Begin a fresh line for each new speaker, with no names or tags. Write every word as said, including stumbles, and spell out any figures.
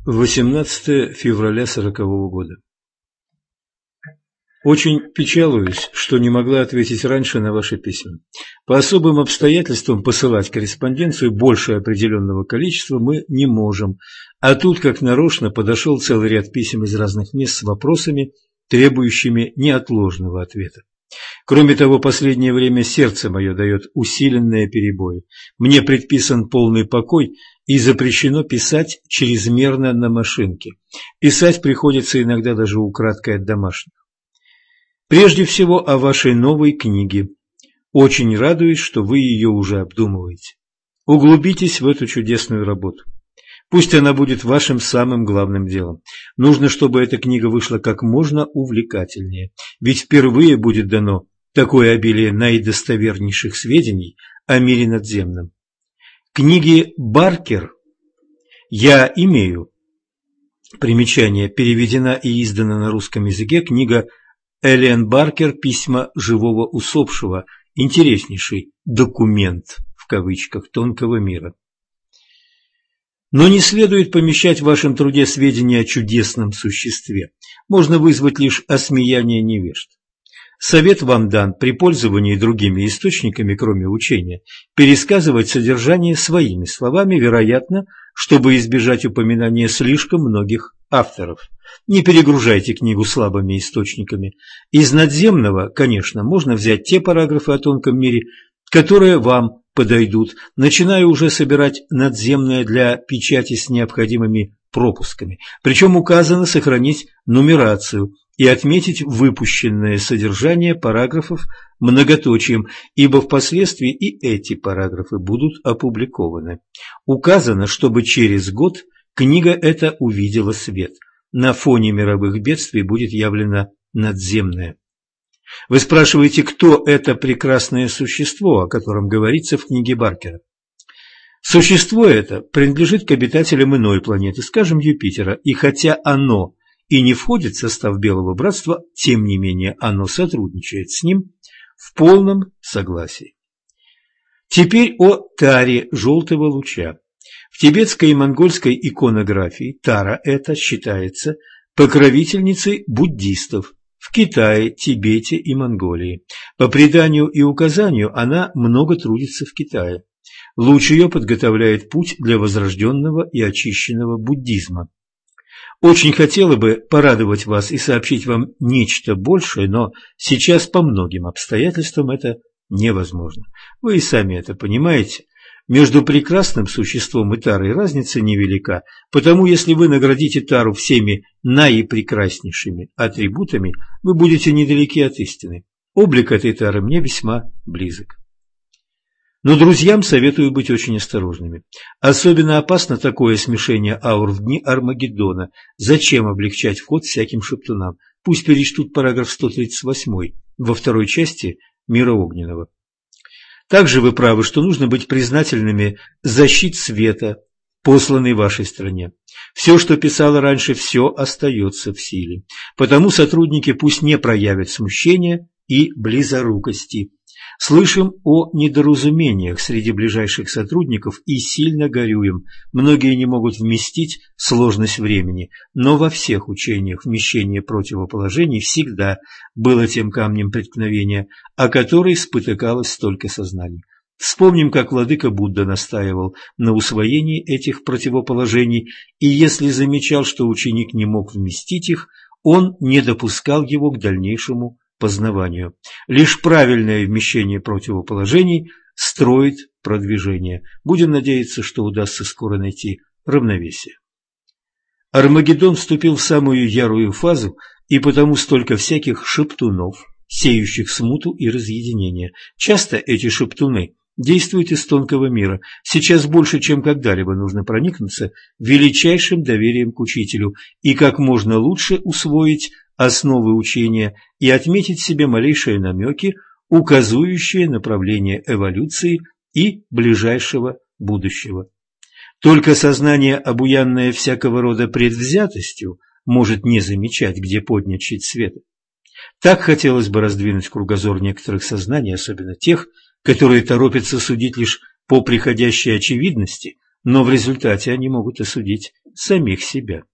восемнадцатое февраля сорокового года. Очень печалуюсь, что не могла ответить раньше на ваши письма. По особым обстоятельствам посылать корреспонденцию больше определенного количества мы не можем, а тут, как нарочно, подошел целый ряд писем из разных мест с вопросами, требующими неотложного ответа. Кроме того, последнее время сердце мое дает усиленные перебои. Мне предписан полный покой и запрещено писать чрезмерно на машинке. Писать приходится иногда даже украдкой от домашних. Прежде всего о вашей новой книге. Очень радуюсь, что вы ее уже обдумываете. Углубитесь в эту чудесную работу. Пусть она будет вашим самым главным делом. Нужно, чтобы эта книга вышла как можно увлекательнее, ведь впервые будет дано такое обилие наидостовернейших сведений о мире надземном. Книги Баркер я имею. Примечание: переведена и издана на русском языке книга Эллен Баркер «Письма живого усопшего», интереснейший «документ» в кавычках тонкого мира. Но не следует помещать в вашем труде сведения о чудесном существе. Можно вызвать лишь осмеяние невежд. Совет вам дан при пользовании другими источниками, кроме учения, пересказывать содержание своими словами, вероятно, чтобы избежать упоминания слишком многих авторов. Не перегружайте книгу слабыми источниками. Из надземного, конечно, можно взять те параграфы о тонком мире, которые вам подойдут, начиная уже собирать надземное для печати с необходимыми пропусками. Причем указано сохранить нумерацию и отметить выпущенное содержание параграфов многоточием, ибо впоследствии и эти параграфы будут опубликованы. Указано, чтобы через год книга эта увидела свет. На фоне мировых бедствий будет явлено надземное. Вы спрашиваете, кто это прекрасное существо, о котором говорится в книге Баркера. Существо это принадлежит к обитателям иной планеты, скажем, Юпитера, и хотя оно и не входит в состав Белого Братства, тем не менее оно сотрудничает с ним в полном согласии. Теперь о таре желтого луча. В тибетской и монгольской иконографии тара эта считается покровительницей буддистов в Китае, Тибете и Монголии. По преданию и указанию она много трудится в Китае. Луч ее подготовляет путь для возрожденного и очищенного буддизма. Очень хотела бы порадовать вас и сообщить вам нечто большее, но сейчас по многим обстоятельствам это невозможно. Вы и сами это понимаете. Между прекрасным существом и тарой разница невелика, потому если вы наградите тару всеми наипрекраснейшими атрибутами, вы будете недалеки от истины. Облик этой тары мне весьма близок. Но друзьям советую быть очень осторожными. Особенно опасно такое смешение аур в дни Армагеддона. Зачем облегчать вход всяким шептунам? Пусть перечтут параграф сто тридцать восемь во второй части «Мира огненного». Также вы правы, что нужно быть признательными за щит света, посланный вашей стране. Все, что писало раньше, все остается в силе. Потому сотрудники пусть не проявят смущения и близорукости. Слышим о недоразумениях среди ближайших сотрудников и сильно горюем. Многие не могут вместить сложность времени, но во всех учениях вмещение противоположений всегда было тем камнем преткновения, о который спотыкалось столько сознаний. Вспомним, как владыка Будда настаивал на усвоении этих противоположений, и если замечал, что ученик не мог вместить их, он не допускал его к дальнейшему познаванию. Лишь правильное вмещение противоположений строит продвижение. Будем надеяться, что удастся скоро найти равновесие. Армагеддон вступил в самую ярую фазу, и потому столько всяких шептунов, сеющих смуту и разъединение. Часто эти шептуны действуют из тонкого мира. Сейчас больше, чем когда-либо, нужно проникнуться величайшим доверием к учителю и как можно лучше усвоить основы учения и отметить себе малейшие намеки, указывающие направление эволюции и ближайшего будущего. Только сознание, обуянное всякого рода предвзятостью, может не замечать, где поднят щит света. Так хотелось бы раздвинуть кругозор некоторых сознаний, особенно тех, которые торопятся судить лишь по приходящей очевидности, но в результате они могут осудить самих себя.